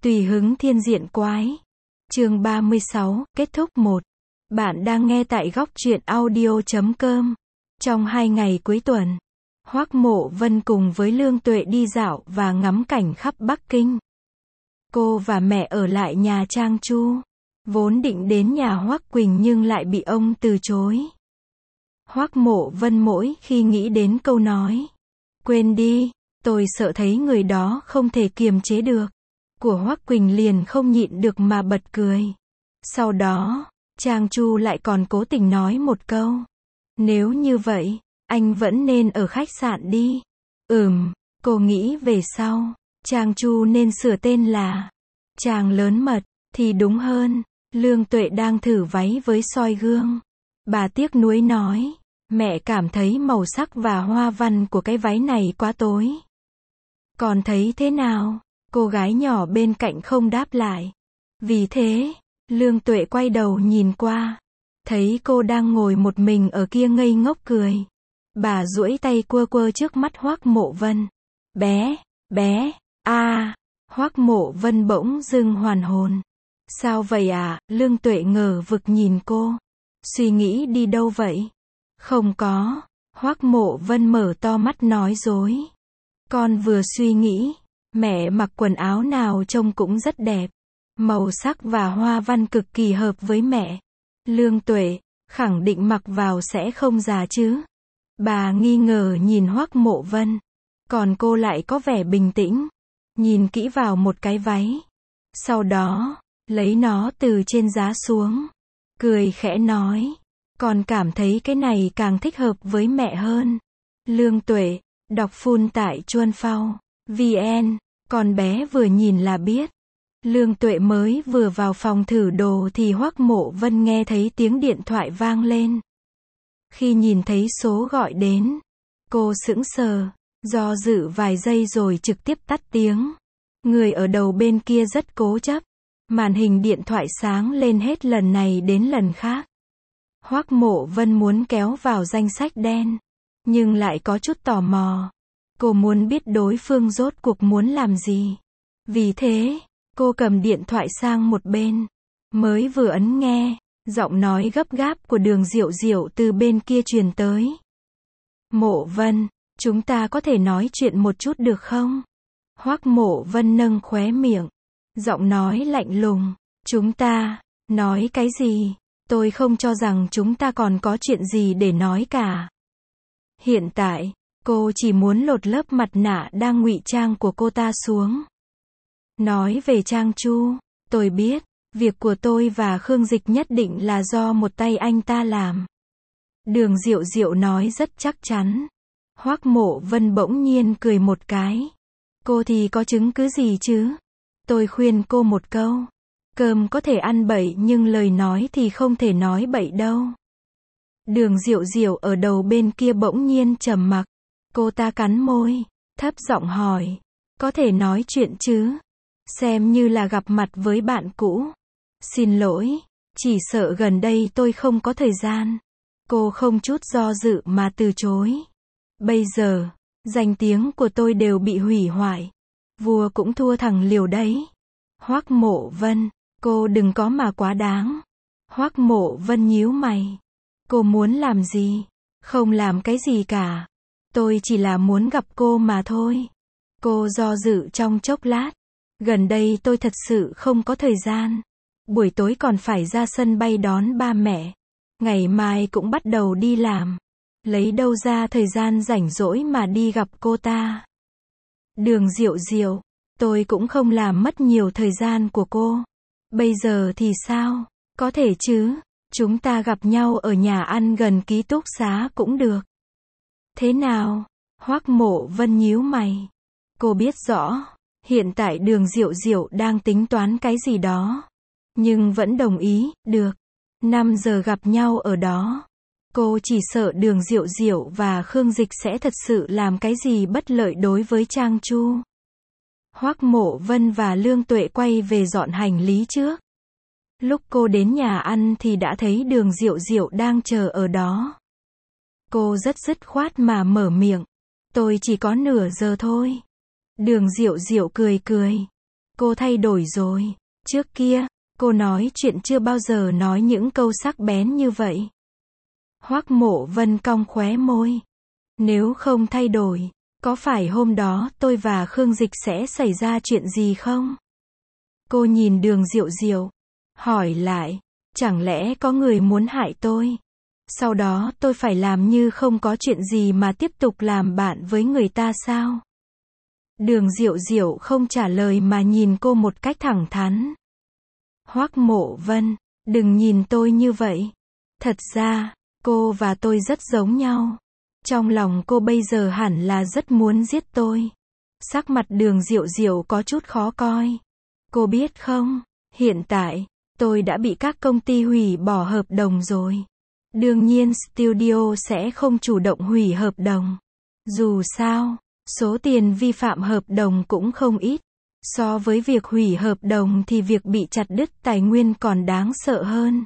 Tùy hứng thiên diện quái. Chương 36, kết thúc 1. Bạn đang nghe tại góc truyện audio.com. Trong 2 ngày cuối tuần, Hoắc Mộ Vân cùng với Lương Tuệ đi dạo và ngắm cảnh khắp Bắc Kinh. Cô và mẹ ở lại nhà Trang Chu. Vốn định đến nhà Hoắc Quỳnh nhưng lại bị ông từ chối. Hoắc Mộ Vân mỗi khi nghĩ đến câu nói "Quên đi, tôi sợ" thấy người đó không thể kiềm chế được, của Hoắc Quỳnh liền không nhịn được mà bật cười. Sau đó, Trang Chu lại còn cố tình nói một câu: "Nếu như vậy, anh vẫn nên ở khách sạn đi." Cô nghĩ về sau, Trang Chu nên sửa tên là Trang Lớn Mật, thì đúng hơn. Lương Tuệ đang thử váy với soi gương. Bà tiếc nuối nói, mẹ cảm thấy màu sắc và hoa văn của cái váy này quá tối. Còn thấy thế nào? Cô gái nhỏ bên cạnh không đáp lại. Vì thế, Lương Tuệ quay đầu nhìn qua, thấy cô đang ngồi một mình ở kia ngây ngốc cười. Bà duỗi tay quơ quơ trước mắt Hoắc Mộ Vân. Bé, Hoắc Mộ Vân bỗng dưng hoàn hồn. Sao vậy à? Lương Tuệ ngờ vực nhìn cô. Suy nghĩ đi đâu vậy? Không có. Hoắc Mộ Vân mở to mắt nói dối. Con vừa suy nghĩ, mẹ mặc quần áo nào trông cũng rất đẹp. Màu sắc và hoa văn cực kỳ hợp với mẹ. Lương Tuệ, khẳng định mặc vào sẽ không già chứ? Bà nghi ngờ nhìn Hoắc Mộ Vân. Còn cô lại có vẻ bình tĩnh. Nhìn kỹ vào một cái váy. Sau đó, lấy nó từ trên giá xuống. Cười khẽ nói, con cảm thấy cái này càng thích hợp với mẹ hơn. Lương Tuệ, đọc full tại chuanphao.vn, con bé vừa nhìn là biết. Lương Tuệ mới vừa vào phòng thử đồ thì Hoắc Mộ Vân nghe thấy tiếng điện thoại vang lên. Khi nhìn thấy số gọi đến, cô sững sờ, do dự vài giây rồi trực tiếp tắt tiếng. Người ở đầu bên kia rất cố chấp. Màn hình điện thoại sáng lên hết lần này đến lần khác. Hoắc Mộ Vân muốn kéo vào danh sách đen, nhưng lại có chút tò mò. Cô muốn biết đối phương rốt cuộc muốn làm gì. Vì thế, cô cầm điện thoại sang một bên. Mới vừa ấn nghe, giọng nói gấp gáp của Đường Diệu Diệu từ bên kia truyền tới. Mộ Vân, chúng ta có thể nói chuyện một chút được không? Hoắc Mộ Vân nâng khóe miệng. Giọng nói lạnh lùng. Chúng ta, nói cái gì? Tôi không cho rằng chúng ta còn có chuyện gì để nói cả. Hiện tại, cô chỉ muốn lột lớp mặt nạ đang ngụy trang của cô ta xuống. Nói về Trang Chu, tôi biết, việc của tôi và Khương Dịch nhất định là do một tay anh ta làm. Đường Diệu Diệu nói rất chắc chắn. Hoắc Mộ Vân bỗng nhiên cười một cái. Cô thì có chứng cứ gì chứ? Tôi khuyên cô một câu. Cơm có thể ăn bậy nhưng lời nói thì không thể nói bậy đâu. Đường Diệu Diệu ở đầu bên kia bỗng nhiên trầm mặc. Cô ta cắn môi, thấp giọng hỏi. Có thể nói chuyện chứ? Xem như là gặp mặt với bạn cũ. Xin lỗi, chỉ sợ gần đây tôi không có thời gian. Cô không chút do dự mà từ chối. Bây giờ, danh tiếng của tôi đều bị hủy hoại. Vua cũng thua thằng liều đấy. Hoắc Mộ Vân, cô đừng có mà quá đáng. Hoắc Mộ Vân nhíu mày. Cô muốn làm gì? Không làm cái gì cả. Tôi chỉ là muốn gặp cô mà thôi. Cô do dự trong chốc lát. Gần đây tôi thật sự không có thời gian. Buổi tối còn phải ra sân bay đón ba mẹ. Ngày mai cũng bắt đầu đi làm. Lấy đâu ra thời gian rảnh rỗi mà đi gặp cô ta. Đường Diệu Diệu, tôi cũng không làm mất nhiều thời gian của cô. Bây giờ thì sao? Có thể chứ, chúng ta gặp nhau ở nhà ăn gần ký túc xá cũng được. Thế nào? Hoắc Mộ Vân nhíu mày. Cô biết rõ, hiện tại Đường Diệu Diệu đang tính toán cái gì đó. Nhưng vẫn đồng ý, được. 5 giờ gặp nhau ở đó. Cô chỉ sợ Đường Diệu Diệu và Khương Dịch sẽ thật sự làm cái gì bất lợi đối với Trang Chu. Hoắc Mộ Vân và Lương Tuệ quay về dọn hành lý trước. Lúc cô đến nhà ăn thì đã thấy Đường Diệu Diệu đang chờ ở đó. Cô rất dứt khoát mà mở miệng. Tôi chỉ có nửa giờ thôi. Đường Diệu Diệu cười cười. Cô thay đổi rồi. Trước kia, cô nói chuyện chưa bao giờ nói những câu sắc bén như vậy. Hoắc Mộ Vân cong khóe môi. Nếu không thay đổi, có phải hôm đó tôi và Khương Dịch sẽ xảy ra chuyện gì không? Cô nhìn Đường Diệu Diệu, hỏi lại, chẳng lẽ có người muốn hại tôi? Sau đó tôi phải làm như không có chuyện gì mà tiếp tục làm bạn với người ta sao? Đường Diệu Diệu không trả lời mà nhìn cô một cách thẳng thắn. Hoắc Mộ Vân, đừng nhìn tôi như vậy. Thật ra, cô và tôi rất giống nhau. Trong lòng cô bây giờ hẳn là rất muốn giết tôi. Sắc mặt Đường Diệu Diệu có chút khó coi. Cô biết không, hiện tại, tôi đã bị các công ty hủy bỏ hợp đồng rồi. Đương nhiên studio sẽ không chủ động hủy hợp đồng. Dù sao, số tiền vi phạm hợp đồng cũng không ít. So với việc hủy hợp đồng thì việc bị chặt đứt tài nguyên còn đáng sợ hơn.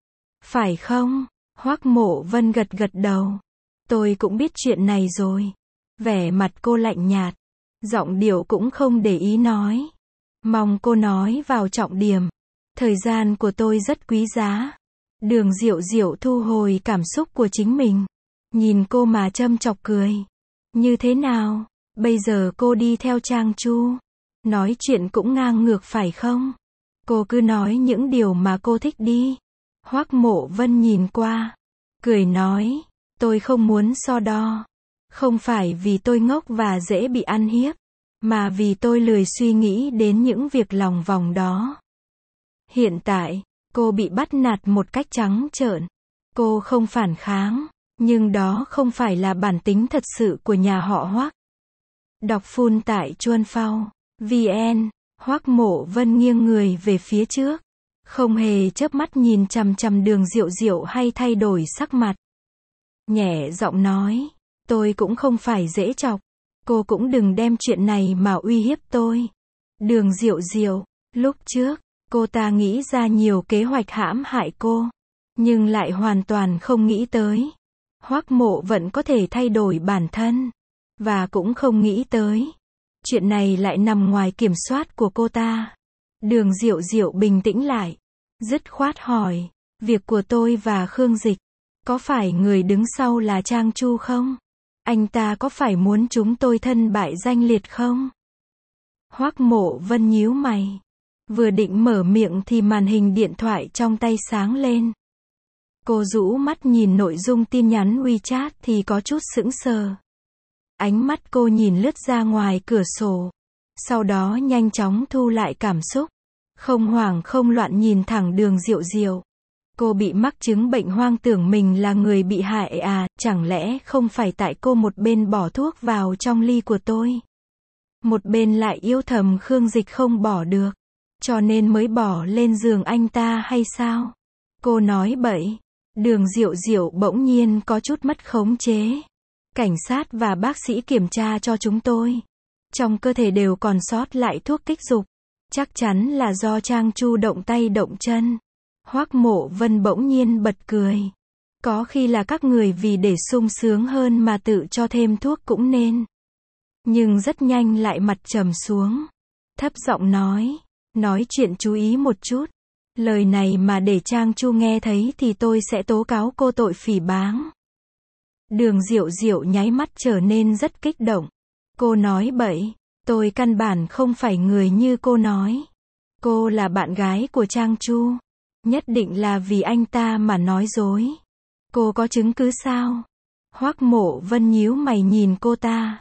Phải không? Hoắc Mộ Vân gật gật đầu. Tôi cũng biết chuyện này rồi. Vẻ mặt cô lạnh nhạt. Giọng điệu cũng không để ý nói. Mong cô nói vào trọng điểm. Thời gian của tôi rất quý giá. Đường Diệu Diệu thu hồi cảm xúc của chính mình. Nhìn cô mà châm chọc cười. Như thế nào? Bây giờ cô đi theo Trang Chu. Nói chuyện cũng ngang ngược phải không? Cô cứ nói những điều mà cô thích đi. Hoắc Mộ Vân nhìn qua. Cười nói. Tôi không muốn so đo. Không phải vì tôi ngốc và dễ bị ăn hiếp. Mà vì tôi lười suy nghĩ đến những việc lòng vòng đó. Hiện tại, cô bị bắt nạt một cách trắng trợn. Cô không phản kháng. Nhưng đó không phải là bản tính thật sự của nhà họ Hoắc. Đọc full tại Chuan Phao VN. Hoắc Mộ Vân nghiêng người về phía trước. Không hề chớp mắt nhìn chằm chằm Đường Diệu Diệu hay thay đổi sắc mặt. Nhẹ giọng nói. Tôi cũng không phải dễ chọc. Cô cũng đừng đem chuyện này mà uy hiếp tôi. Đường Diệu Diệu. Lúc trước, cô ta nghĩ ra nhiều kế hoạch hãm hại cô. Nhưng lại hoàn toàn không nghĩ tới. Hoắc Mộ vẫn có thể thay đổi bản thân. Và cũng không nghĩ tới. Chuyện này lại nằm ngoài kiểm soát của cô ta. Đường Diệu Diệu bình tĩnh lại. Dứt khoát hỏi. Việc của tôi và Khương Dịch. Có phải người đứng sau là Trang Chu không? Anh ta có phải muốn chúng tôi thân bại danh liệt không? Hoắc Mộ Vân nhíu mày. Vừa định mở miệng thì màn hình điện thoại trong tay sáng lên. Cô rũ mắt nhìn nội dung tin nhắn WeChat thì có chút sững sờ. Ánh mắt cô nhìn lướt ra ngoài cửa sổ. Sau đó nhanh chóng thu lại cảm xúc. Không hoảng không loạn nhìn thẳng Đường Diệu Diệu. Cô bị mắc chứng bệnh hoang tưởng mình là người bị hại à, chẳng lẽ không phải tại cô một bên bỏ thuốc vào trong ly của tôi. Một bên lại yêu thầm Khương Dịch không bỏ được. Cho nên mới bỏ lên giường anh ta hay sao? Cô nói bậy. Đường Diệu Diệu bỗng nhiên có chút mất khống chế. Cảnh sát và bác sĩ kiểm tra cho chúng tôi. Trong cơ thể đều còn sót lại thuốc kích dục. Chắc chắn là do Trang Chu động tay động chân. Hoắc Mộ Vân bỗng nhiên bật cười. Có khi là các người vì để sung sướng hơn mà tự cho thêm thuốc cũng nên. Nhưng rất nhanh lại mặt trầm xuống. Thấp giọng nói chuyện chú ý một chút. Lời này mà để Trang Chu nghe thấy thì tôi sẽ tố cáo cô tội phỉ báng. Đường Diệu Diệu nháy mắt trở nên rất kích động. Cô nói bậy, tôi căn bản không phải người như cô nói. Cô là bạn gái của Trang Chu. Nhất định là vì anh ta mà nói dối. Cô có chứng cứ sao? Hoắc Mộ Vân nhíu mày nhìn cô ta.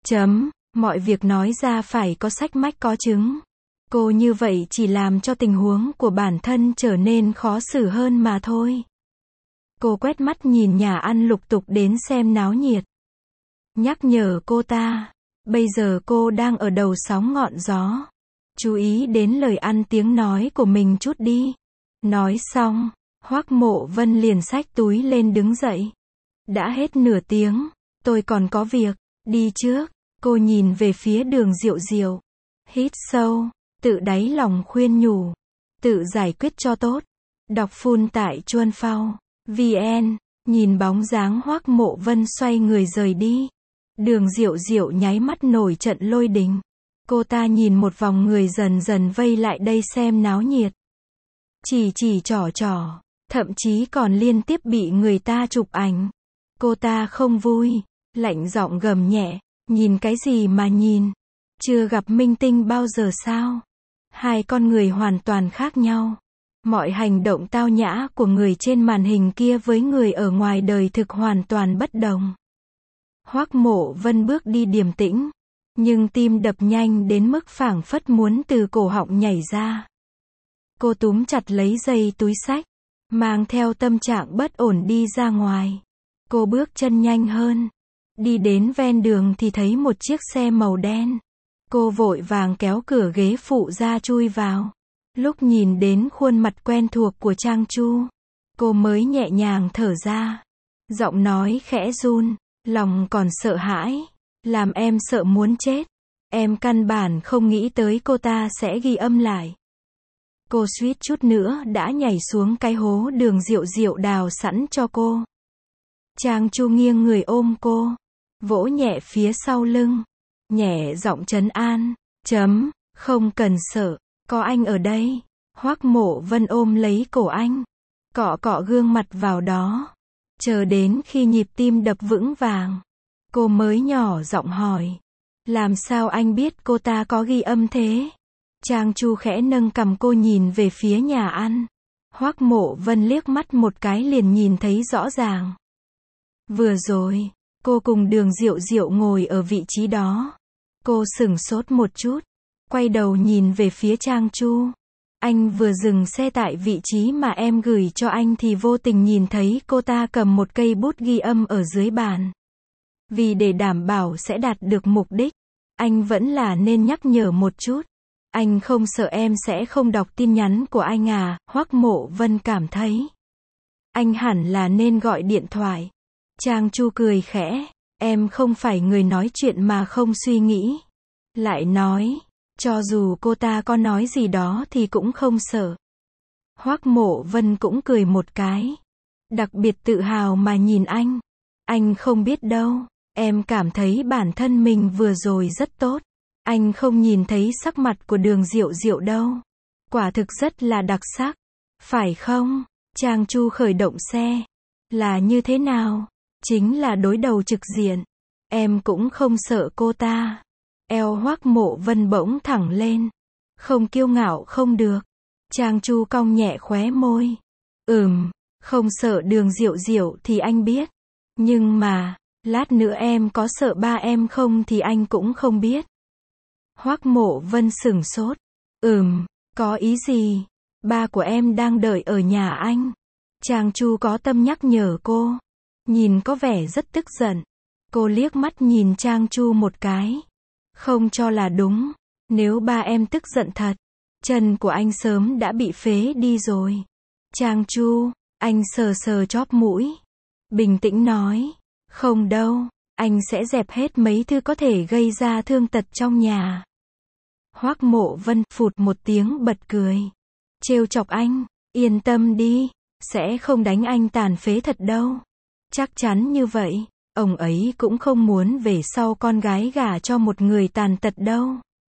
Mọi việc nói ra phải có sách mách có chứng. Cô như vậy chỉ làm cho tình huống của bản thân trở nên khó xử hơn mà thôi. Cô quét mắt nhìn nhà ăn lục tục đến xem náo nhiệt. Nhắc nhở cô ta. Bây giờ cô đang ở đầu sóng ngọn gió. Chú ý đến lời ăn tiếng nói của mình chút đi. Nói xong, Hoắc Mộ Vân liền xách túi lên đứng dậy. Đã hết nửa tiếng, tôi còn có việc, đi trước. Cô nhìn về phía Đường Diệu Diệu. Hít sâu, tự đáy lòng khuyên nhủ. Tự giải quyết cho tốt. Đọc full tại Chuan Phao VN. Nhìn bóng dáng Hoắc Mộ Vân xoay người rời đi. Đường Diệu Diệu nháy mắt nổi trận lôi đình. Cô ta nhìn một vòng người dần dần vây lại đây xem náo nhiệt. Chỉ trỏ trỏ, thậm chí còn liên tiếp bị người ta chụp ảnh. Cô ta không vui, lạnh giọng gầm nhẹ, nhìn cái gì mà nhìn? Chưa gặp minh tinh bao giờ sao? Hai con người hoàn toàn khác nhau. Mọi hành động tao nhã của người trên màn hình kia với người ở ngoài đời thực hoàn toàn bất đồng. Hoắc Mộ Vân bước đi điềm tĩnh, nhưng tim đập nhanh đến mức phảng phất muốn từ cổ họng nhảy ra. Cô túm chặt lấy dây túi xách, mang theo tâm trạng bất ổn đi ra ngoài. Cô bước chân nhanh hơn, đi đến ven đường thì thấy một chiếc xe màu đen. Cô vội vàng kéo cửa ghế phụ ra chui vào. Lúc nhìn đến khuôn mặt quen thuộc của Trang Chu, cô mới nhẹ nhàng thở ra. Giọng nói khẽ run, lòng còn sợ hãi, làm em sợ muốn chết. Em căn bản không nghĩ tới cô ta sẽ ghi âm lại. Cô suýt chút nữa đã nhảy xuống cái hố đường Diệu Diệu đào sẵn cho cô. Trang Chu nghiêng người ôm cô, vỗ nhẹ phía sau lưng, nhẹ giọng trấn an, không cần sợ, có anh ở đây. Hoắc Mộ Vân ôm lấy cổ anh, cọ cọ gương mặt vào đó, chờ đến khi nhịp tim đập vững vàng, cô mới nhỏ giọng hỏi, làm sao anh biết cô ta có ghi âm thế? Trang Chu khẽ nâng cằm, cô nhìn về phía nhà ăn. Hoắc Mộ Vân liếc mắt một cái liền nhìn thấy rõ ràng. Vừa rồi, cô cùng Đường Diệu Diệu ngồi ở vị trí đó. Cô sửng sốt một chút, quay đầu nhìn về phía Trang Chu. Anh vừa dừng xe tại vị trí mà em gửi cho anh thì vô tình nhìn thấy cô ta cầm một cây bút ghi âm ở dưới bàn. Vì để đảm bảo sẽ đạt được mục đích, anh vẫn là nên nhắc nhở một chút. Anh không sợ em sẽ không đọc tin nhắn của anh à? Hoắc Mộ Vân cảm thấy anh hẳn là nên gọi điện thoại. Trang Chu cười khẽ, em không phải người nói chuyện mà không suy nghĩ. Lại nói, cho dù cô ta có nói gì đó thì cũng không sợ. Hoắc Mộ Vân cũng cười một cái, đặc biệt tự hào mà nhìn anh. Anh không biết đâu, em cảm thấy bản thân mình vừa rồi rất tốt. Anh không nhìn thấy sắc mặt của Đường Diệu Diệu đâu. Quả thực rất là đặc sắc. Phải không? Trang Chu khởi động xe. Là như thế nào? Chính là đối đầu trực diện. Em cũng không sợ cô ta. Eo Hoắc Mộ Vân bỗng thẳng lên. Không kiêu ngạo không được. Trang Chu cong nhẹ khóe môi. Không sợ Đường Diệu Diệu thì anh biết. Nhưng mà, lát nữa em có sợ ba em không thì anh cũng không biết. Hoắc Mộ Vân sửng sốt. Có ý gì? Ba của em đang đợi ở nhà anh. Trang Chu có tâm nhắc nhở cô. Nhìn có vẻ rất tức giận. Cô liếc mắt nhìn Trang Chu một cái. Không cho là đúng. Nếu ba em tức giận thật, chân của anh sớm đã bị phế đi rồi. Trang Chu, anh sờ sờ chóp mũi. Bình tĩnh nói. Không đâu, anh sẽ dẹp hết mấy thứ có thể gây ra thương tật trong nhà. Hoắc Mộ Vân phụt một tiếng bật cười. Trêu chọc anh, yên tâm đi, sẽ không đánh anh tàn phế thật đâu. Chắc chắn như vậy, ông ấy cũng không muốn về sau con gái gả cho một người tàn tật đâu.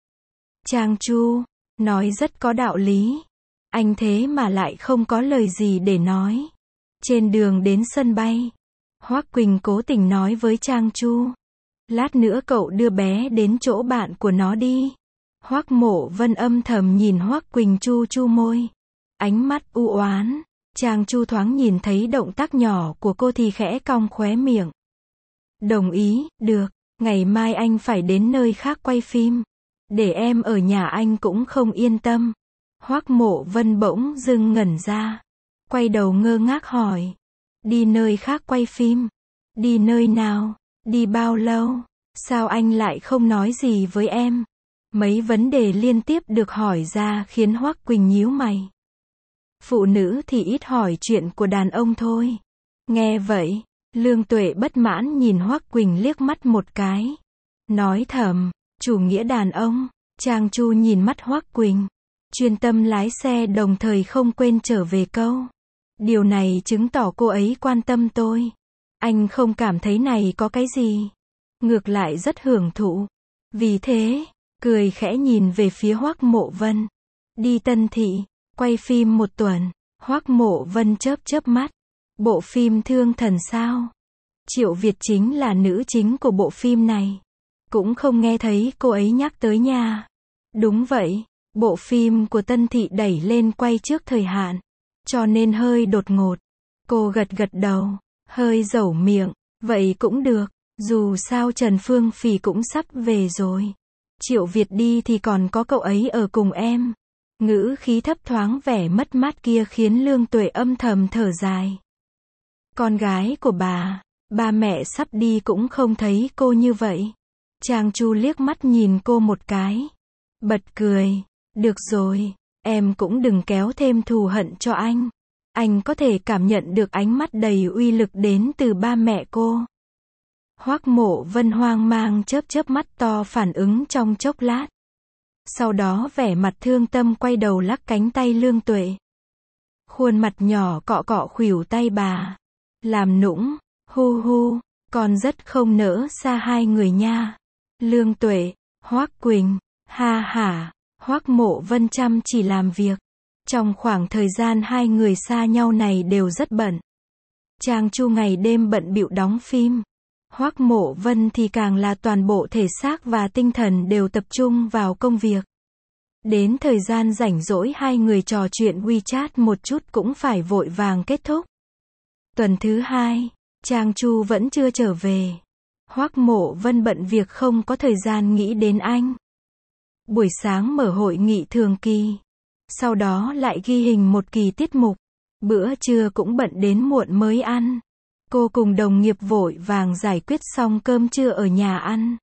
Trang Chu, nói rất có đạo lý. Anh thế mà lại không có lời gì để nói. Trên đường đến sân bay, Hoắc Quỳnh cố tình nói với Trang Chu. Lát nữa cậu đưa bé đến chỗ bạn của nó đi. Hoắc Mộ Vân âm thầm nhìn Hoắc Quỳnh chu chu môi. Ánh mắt u oán. Trang Chu thoáng nhìn thấy động tác nhỏ của cô thì khẽ cong khóe miệng. Đồng ý, được. Ngày mai anh phải đến nơi khác quay phim. Để em ở nhà anh cũng không yên tâm. Hoắc Mộ Vân bỗng dưng ngẩn ra. Quay đầu ngơ ngác hỏi. Đi nơi khác quay phim? Đi nơi nào? Đi bao lâu? Sao anh lại không nói gì với em? Mấy vấn đề liên tiếp được hỏi ra khiến Hoắc Quỳnh nhíu mày. Phụ nữ thì ít hỏi chuyện của đàn ông thôi. Nghe vậy, Lương Tuệ bất mãn nhìn Hoắc Quỳnh liếc mắt một cái. Nói thầm, chủ nghĩa đàn ông. Trang Chu nhìn mắt Hoắc Quỳnh, chuyên tâm lái xe đồng thời không quên trở về câu. Điều này chứng tỏ cô ấy quan tâm tôi. Anh không cảm thấy này có cái gì. Ngược lại rất hưởng thụ. Vì thế, cười khẽ nhìn về phía Hoắc Mộ Vân. Đi Tân Thị, quay phim 1 tuần. Hoắc Mộ Vân chớp chớp mắt. Bộ phim Thương Thần sao? Triệu Việt chính là nữ chính của bộ phim này. Cũng không nghe thấy cô ấy nhắc tới nha. Đúng vậy, bộ phim của Tân Thị đẩy lên quay trước thời hạn, cho nên hơi đột ngột. Cô gật gật đầu, hơi dẩu miệng, vậy cũng được, dù sao Trần Phương Phỉ cũng sắp về rồi. Triệu Việt đi thì còn có cậu ấy ở cùng em. Ngữ khí thấp thoáng vẻ mất mát kia khiến Lương Tuệ âm thầm thở dài. Con gái của bà, ba mẹ sắp đi cũng không thấy cô như vậy. Trang Chu liếc mắt nhìn cô một cái. Bật cười. Được rồi, em cũng đừng kéo thêm thù hận cho anh. Anh có thể cảm nhận được ánh mắt đầy uy lực đến từ ba mẹ cô. Hoắc Mộ Vân hoang mang chớp chớp mắt to phản ứng trong chốc lát. Sau đó vẻ mặt thương tâm quay đầu lắc cánh tay Lương Tuệ. Khuôn mặt nhỏ cọ cọ khuỷu tay bà. Làm nũng, hu hu, con rất không nỡ xa hai người nha. Lương Tuệ, Hoắc Quỳnh, ha hả, Hoắc Mộ Vân chăm chỉ làm việc. Trong khoảng thời gian hai người xa nhau này đều rất bận. Trang Chu ngày đêm bận bịu đóng phim. Hoắc Mộ Vân thì càng là toàn bộ thể xác và tinh thần đều tập trung vào công việc. Đến thời gian rảnh rỗi hai người trò chuyện WeChat một chút cũng phải vội vàng kết thúc. Tuần thứ 2, Trang Chu vẫn chưa trở về. Hoắc Mộ Vân bận việc không có thời gian nghĩ đến anh. Buổi sáng mở hội nghị thường kỳ. Sau đó lại ghi hình một kỳ tiết mục. Bữa trưa cũng bận đến muộn mới ăn. Cô cùng đồng nghiệp vội vàng giải quyết xong cơm trưa ở nhà ăn.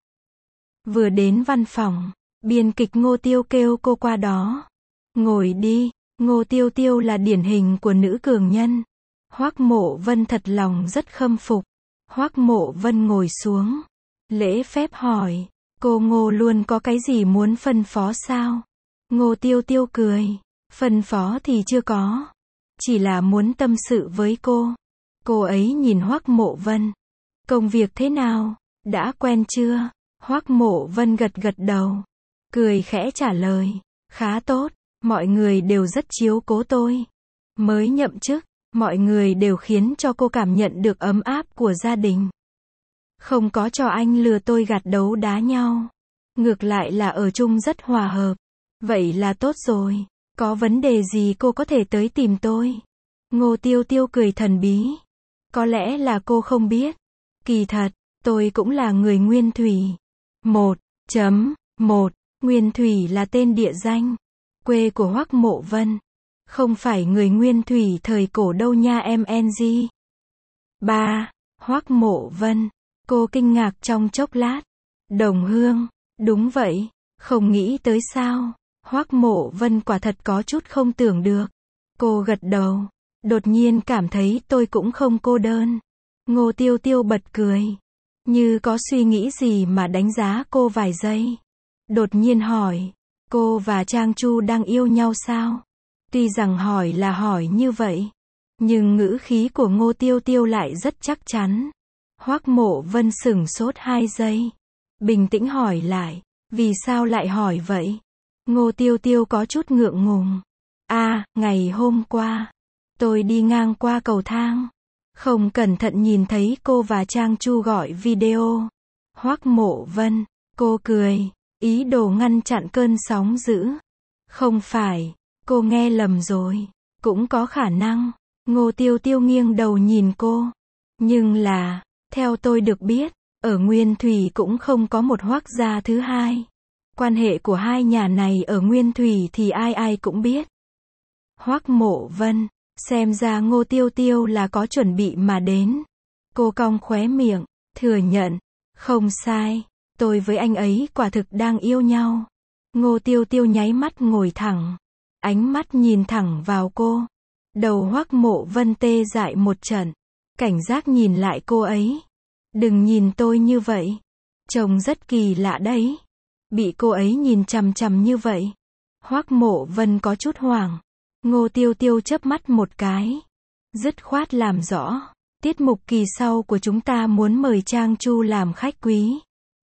Vừa đến văn phòng, biên kịch Ngô Tiêu kêu cô qua đó. Ngồi đi, Ngô Tiêu Tiêu là điển hình của nữ cường nhân. Hoắc Mộ Vân thật lòng rất khâm phục. Hoắc Mộ Vân ngồi xuống. Lễ phép hỏi, cô Ngô luôn có cái gì muốn phân phó sao? Ngô Tiêu Tiêu cười, phân phó thì chưa có. Chỉ là muốn tâm sự với cô. Cô ấy nhìn Hoắc Mộ Vân. Công việc thế nào? Đã quen chưa? Hoắc Mộ Vân gật gật đầu. Cười khẽ trả lời. Khá tốt, mọi người đều rất chiếu cố tôi. Mới nhậm chức, mọi người đều khiến cho cô cảm nhận được ấm áp của gia đình. Không có cho anh lừa tôi gạt đấu đá nhau. Ngược lại là ở chung rất hòa hợp. Vậy là tốt rồi. Có vấn đề gì cô có thể tới tìm tôi. Ngô Tiêu Tiêu cười thần bí. Có lẽ là cô không biết. Kỳ thật, tôi cũng là người Nguyên Thủy. 1.1 Nguyên Thủy là tên địa danh. Quê của Hoắc Mộ Vân. Không phải người Nguyên Thủy thời cổ đâu nha em NG. 3. Hoắc Mộ Vân. Cô kinh ngạc trong chốc lát. Đồng hương. Đúng vậy. Không nghĩ tới sao. Hoắc Mộ Vân quả thật có chút không tưởng được. Cô gật đầu. Đột nhiên cảm thấy tôi cũng không cô đơn. Ngô Tiêu Tiêu bật cười. Như có suy nghĩ gì mà đánh giá cô vài giây. Đột nhiên hỏi. Cô và Trang Chu đang yêu nhau sao? Tuy rằng hỏi là hỏi như vậy. Nhưng ngữ khí của Ngô Tiêu Tiêu lại rất chắc chắn. Hoắc Mộ Vân sửng sốt 2 giây. Bình tĩnh hỏi lại. Vì sao lại hỏi vậy? Ngô Tiêu Tiêu có chút ngượng ngùng. Ngày hôm qua. Tôi đi ngang qua cầu thang. Không cẩn thận nhìn thấy cô và Trang Chu gọi video. Hoắc Mộ Vân. Cô cười. Ý đồ ngăn chặn cơn sóng dữ. Không phải. Cô nghe lầm rồi. Cũng có khả năng. Ngô Tiêu Tiêu nghiêng đầu nhìn cô. Nhưng là, theo tôi được biết, ở Nguyên Thủy cũng không có một Hoắc gia thứ hai. Quan hệ của hai nhà này ở Nguyên Thủy thì ai ai cũng biết. Hoắc Mộ Vân. Xem ra Ngô Tiêu Tiêu là có chuẩn bị mà đến. Cô cong khóe miệng, thừa nhận. Không sai. Tôi với anh ấy quả thực đang yêu nhau. Ngô Tiêu Tiêu nháy mắt ngồi thẳng. Ánh mắt nhìn thẳng vào cô. Đầu Hoắc Mộ Vân tê dại một trận. Cảnh giác nhìn lại cô ấy. Đừng nhìn tôi như vậy. Trông rất kỳ lạ đấy. Bị cô ấy nhìn chằm chằm như vậy. Hoắc Mộ Vân có chút hoảng. Ngô Tiêu Tiêu chớp mắt một cái. Dứt khoát làm rõ. Tiết mục kỳ sau của chúng ta muốn mời Trang Chu làm khách quý.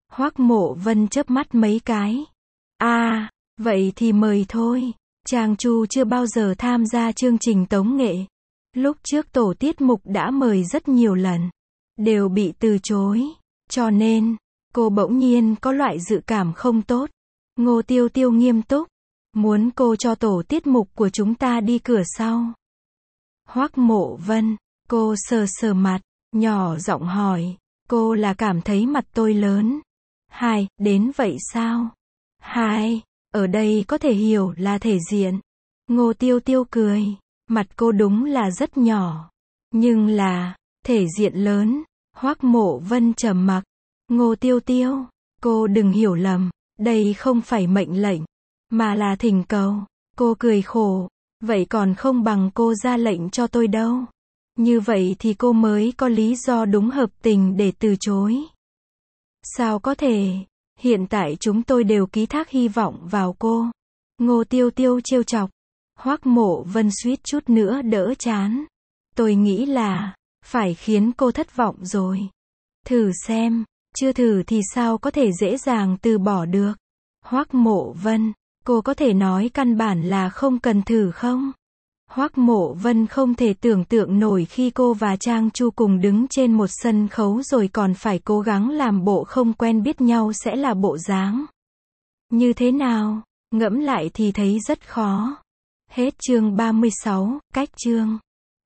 Hoắc Mộ Vân chớp mắt mấy cái. À, vậy thì mời thôi. Trang Chu chưa bao giờ tham gia chương trình tống nghệ. Lúc trước tổ tiết mục đã mời rất nhiều lần, đều bị từ chối. Cho nên, cô bỗng nhiên có loại dự cảm không tốt. Ngô Tiêu Tiêu nghiêm túc. Muốn cô cho tổ tiết mục của chúng ta đi cửa sau. Hoắc Mộ Vân, cô sờ sờ mặt, nhỏ giọng hỏi, cô là cảm thấy mặt tôi lớn. Đến vậy sao? Ở đây có thể hiểu là thể diện. Ngô Tiêu Tiêu cười, mặt cô đúng là rất nhỏ, nhưng là, thể diện lớn. Hoắc Mộ Vân trầm mặc. Ngô Tiêu Tiêu, cô đừng hiểu lầm, đây không phải mệnh lệnh, mà là thỉnh cầu. Cô cười khổ, vậy còn không bằng cô ra lệnh cho tôi đâu. Như vậy thì cô mới có lý do đúng hợp tình để từ chối. Sao có thể, hiện tại chúng tôi đều ký thác hy vọng vào cô. Ngô Tiêu Tiêu trêu chọc. Hoắc Mộ Vân suýt chút nữa đỡ chán. Tôi nghĩ là, phải khiến cô thất vọng rồi. Thử xem, chưa thử thì sao có thể dễ dàng từ bỏ được. Hoắc Mộ Vân, cô có thể nói căn bản là không cần thử không? Hoắc Mộ Vân không thể tưởng tượng nổi khi cô và Trang Chu cùng đứng trên một sân khấu rồi còn phải cố gắng làm bộ không quen biết nhau sẽ là bộ dáng như thế nào, ngẫm lại thì thấy rất khó. Hết chương 36, cách chương